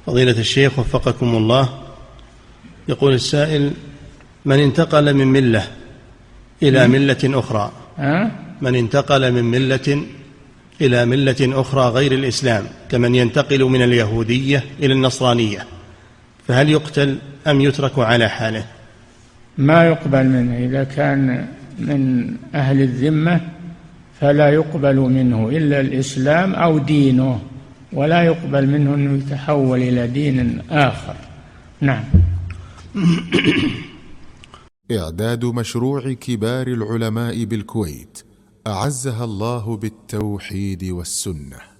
فضيلة الشيخ وفقكم الله، يقول السائل: من انتقل من ملة إلى ملة أخرى، من انتقل من ملة إلى ملة أخرى غير الإسلام، كمن ينتقل من اليهودية إلى النصرانية، فهل يقتل أم يترك على حاله؟ ما يقبل منه. إذا كان من أهل الذمة فلا يقبل منه إلا الإسلام أو دينه، ولا يقبل منه أنه يتحول إلى دين آخر. نعم. إعداد مشروع كبار العلماء بالكويت أعزها الله بالتوحيد والسنة.